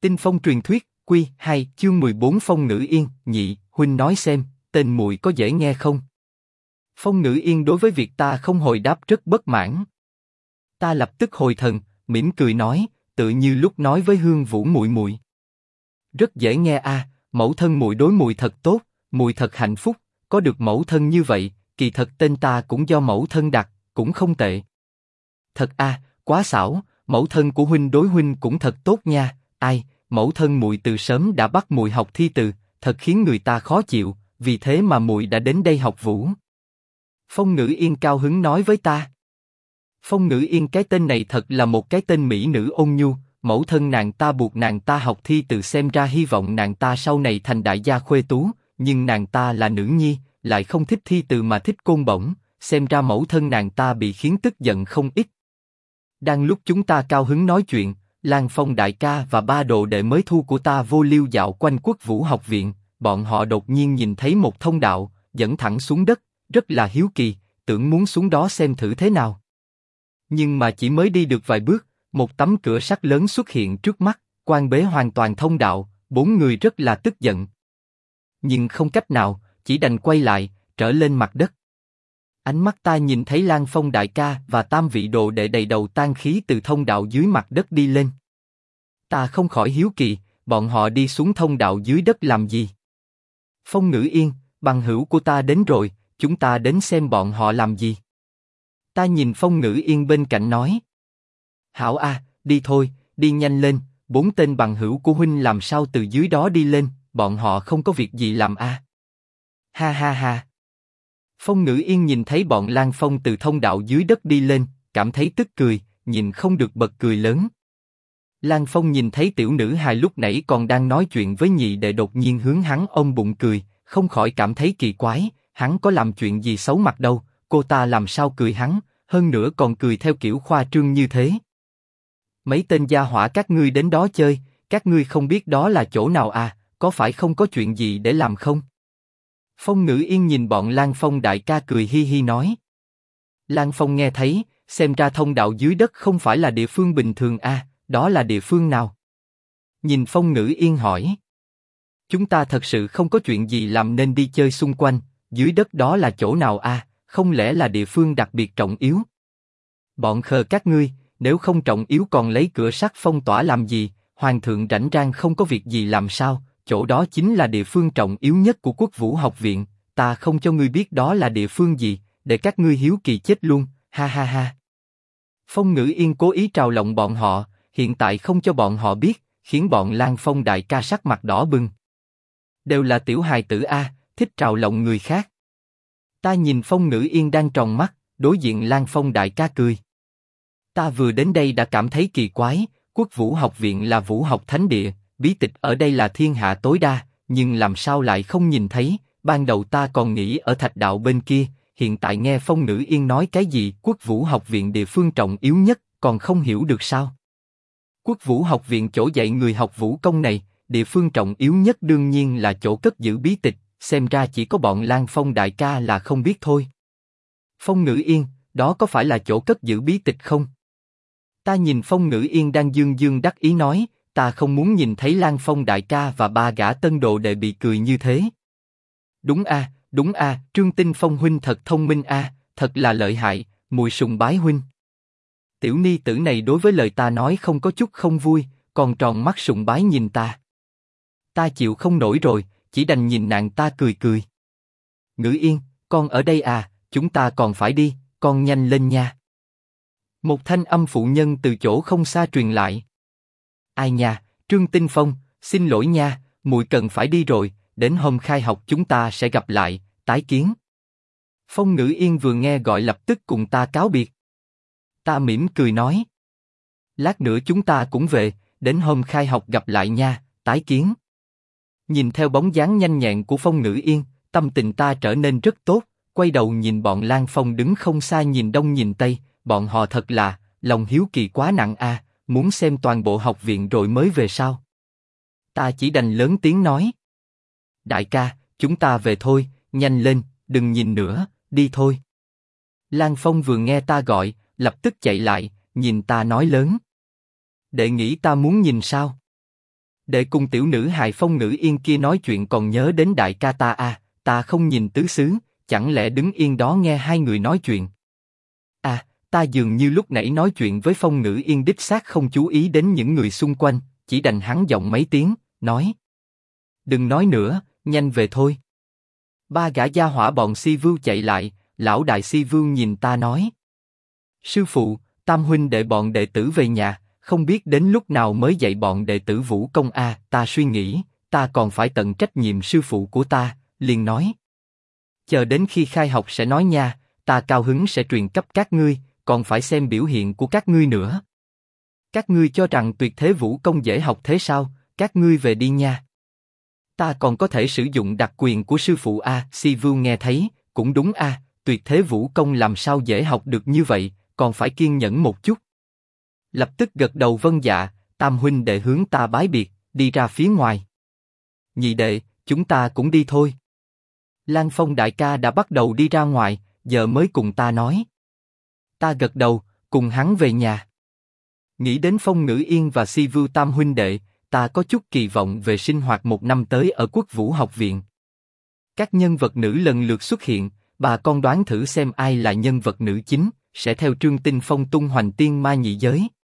Tinh phong truyền thuyết, Quy 2, chương 14 Phong Ngữ Yên, nhị, huynh nói xem, tên muội có dễ nghe không? Phong Ngữ Yên đối với việc ta không hồi đáp rất bất mãn. Ta lập tức hồi thần, mỉm cười nói, tự như lúc nói với Hương Vũ muội muội. Rất dễ nghe a, mẫu thân muội đối muội thật tốt, muội thật hạnh phúc, có được mẫu thân như vậy, kỳ thật tên ta cũng do mẫu thân đặt, cũng không tệ. Thật a, quá xảo, mẫu thân của huynh đối huynh cũng thật tốt nha, ai, mẫu thân muội từ sớm đã bắt muội học thi từ, thật khiến người ta khó chịu, vì thế mà muội đã đến đây học vũ. Phong Ngữ Yên cao hứng nói với ta. Phong Ngữ Yên cái tên này thật là một cái tên mỹ nữ ôn nhu, mẫu thân nàng ta buộc nàng ta học thi từ xem ra hy vọng nàng ta sau này thành đại gia khuê tú, nhưng nàng ta là nữ nhi, lại không thích thi từ mà thích côn bổng, xem ra mẫu thân nàng ta bị khiến tức giận không ít. Đang lúc chúng ta cao hứng nói chuyện, Lan Phong đại ca và ba đồ đệ mới thu của ta vô lưu dạo quanh Quốc Vũ học viện, bọn họ đột nhiên nhìn thấy một thông đạo, dẫn thẳng xuống đất, rất là hiếu kỳ, tưởng muốn xuống đó xem thử thế nào. Nhưng mà chỉ mới đi được vài bước, một tấm cửa sắt lớn xuất hiện trước mắt, quan bế hoàn toàn thông đạo, bốn người rất là tức giận. Nhưng không cách nào, chỉ đành quay lại, trở lên mặt đất. Ánh mắt ta nhìn thấy Lan Phong đại ca và tam vị đồ đệ đầy đầu tang khí từ thông đạo dưới mặt đất đi lên. Ta không khỏi hiếu kỳ, bọn họ đi xuống thông đạo dưới đất làm gì? Phong Ngữ Yên, bằng hữu của ta đến rồi, chúng ta đến xem bọn họ làm gì. Ta nhìn Phong Ngữ Yên bên cạnh nói. Hảo a, đi thôi, đi nhanh lên, bốn tên bằng hữu của huynh làm sao từ dưới đó đi lên, bọn họ không có việc gì làm a. Ha ha ha. Phong Ngữ Yên nhìn thấy bọn Lan Phong từ thông đạo dưới đất đi lên, cảm thấy tức cười, nhìn không được bật cười lớn. Lan Phong nhìn thấy tiểu nữ hài lúc nãy còn đang nói chuyện với nhị đệ đột nhiên hướng hắn ôm bụng cười, không khỏi cảm thấy kỳ quái, hắn có làm chuyện gì xấu mặt đâu, cô ta làm sao cười hắn, hơn nữa còn cười theo kiểu khoa trương như thế. Mấy tên gia hỏa các ngươi đến đó chơi, các ngươi không biết đó là chỗ nào à, có phải không có chuyện gì để làm không? Phong Ngữ Yên nhìn bọn Lan Phong đại ca cười hi hi nói. Lan Phong nghe thấy, xem ra thông đạo dưới đất không phải là địa phương bình thường à, đó là địa phương nào? Nhìn Phong Ngữ Yên hỏi. Chúng ta thật sự không có chuyện gì làm nên đi chơi xung quanh, dưới đất đó là chỗ nào à, không lẽ là địa phương đặc biệt trọng yếu? Bọn khờ các ngươi, nếu không trọng yếu còn lấy cửa sắt phong tỏa làm gì, hoàng thượng rảnh rang không có việc gì làm sao, chỗ đó chính là địa phương trọng yếu nhất của Quốc Vũ học viện, ta không cho ngươi biết đó là địa phương gì, để các ngươi hiếu kỳ chết luôn, ha ha ha. Phong Ngữ Yên cố ý trào lộng bọn họ, hiện tại không cho bọn họ biết, khiến bọn Lan Phong đại ca sắc mặt đỏ bừng. Đều là tiểu hài tử a, thích trào lộng người khác. Ta nhìn Phong Ngữ Yên đang tròn mắt, đối diện Lan Phong đại ca cười. Ta vừa đến đây đã cảm thấy kỳ quái, Quốc Vũ học viện là vũ học thánh địa, bí tịch ở đây là thiên hạ tối đa, nhưng làm sao lại không nhìn thấy? Ban đầu ta còn nghĩ ở Thạch Đạo bên kia, hiện tại nghe Phong Ngữ Yên nói cái gì Quốc Vũ học viện địa phương trọng yếu nhất, còn không hiểu được sao? Quốc Vũ học viện chỗ dạy người học vũ công này, địa phương trọng yếu nhất đương nhiên là chỗ cất giữ bí tịch, xem ra chỉ có bọn Lan Phong đại ca là không biết thôi. Phong Ngữ Yên, đó có phải là chỗ cất giữ bí tịch không? Ta nhìn Phong Ngữ Yên đang dương dương đắc ý nói, ta không muốn nhìn thấy Lan Phong đại ca và ba gã tân đồ đệ bị cười như thế. Đúng a, Trương Tinh Phong huynh thật thông minh a, thật là lợi hại, mùi sùng bái huynh. Tiểu ni tử này đối với lời ta nói không có chút không vui, còn tròn mắt sùng bái nhìn ta. Ta chịu không nổi rồi, chỉ đành nhìn nàng ta cười cười. Ngữ Yên, con ở đây à, chúng ta còn phải đi, con nhanh lên nha. Một thanh âm phụ nhân từ chỗ không xa truyền lại. Ai nha, Trương Tinh Phong, xin lỗi nha, muội cần phải đi rồi, đến hôm khai học chúng ta sẽ gặp lại, tái kiến. Phong Ngữ Yên vừa nghe gọi lập tức cùng ta cáo biệt. Ta mỉm cười nói. Lát nữa chúng ta cũng về, đến hôm khai học gặp lại nha, tái kiến. Nhìn theo bóng dáng nhanh nhẹn của Phong Ngữ Yên, tâm tình ta trở nên rất tốt, quay đầu nhìn bọn Lan Phong đứng không xa nhìn đông nhìn tây, bọn họ thật là, lòng hiếu kỳ quá nặng a, muốn xem toàn bộ học viện rồi mới về sao. Ta chỉ đành lớn tiếng nói. Đại ca, chúng ta về thôi, nhanh lên, đừng nhìn nữa, đi thôi. Lan Phong vừa nghe ta gọi, lập tức chạy lại, nhìn ta nói lớn. Đệ nghĩ ta muốn nhìn sao? Đệ cùng tiểu nữ hài Phong Ngữ Yên kia nói chuyện còn nhớ đến đại ca ta à, ta không nhìn tứ xứ, chẳng lẽ đứng yên đó nghe hai người nói chuyện? À, ta dường như lúc nãy nói chuyện với Phong Ngữ Yên đích xác không chú ý đến những người xung quanh, chỉ đành hắn giọng mấy tiếng, nói. Đừng nói nữa, nhanh về thôi. Ba gã gia hỏa bọn Si Vưu chạy lại, lão đại Si Vưu nhìn ta nói. Sư phụ, Tam huynh đệ bọn đệ tử về nhà, không biết đến lúc nào mới dạy bọn đệ tử vũ công a. Ta suy nghĩ, ta còn phải tận trách nhiệm sư phụ của ta, liền nói. Chờ đến khi khai học sẽ nói nha, ta cao hứng sẽ truyền cấp các ngươi, còn phải xem biểu hiện của các ngươi nữa. Các ngươi cho rằng tuyệt thế vũ công dễ học thế sao? Các ngươi về đi nha. Ta còn có thể sử dụng đặc quyền của sư phụ a. Si Vưu nghe thấy, cũng đúng a, tuyệt thế vũ công làm sao dễ học được như vậy, còn phải kiên nhẫn một chút. Lập tức gật đầu vâng dạ, Tam huynh đệ hướng ta bái biệt, đi ra phía ngoài. Nhị đệ, chúng ta cũng đi thôi. Lan Phong đại ca đã bắt đầu đi ra ngoài, giờ mới cùng ta nói. Ta gật đầu, cùng hắn về nhà. Nghĩ đến Phong Ngữ Yên và Si Vưu Tam huynh đệ, ta có chút kỳ vọng về sinh hoạt một năm tới ở Quốc Vũ học viện. Các nhân vật nữ lần lượt xuất hiện, bà con đoán thử xem ai là nhân vật nữ chính, sẽ theo Trương Tinh Phong tung hoành tiên ma nhị giới.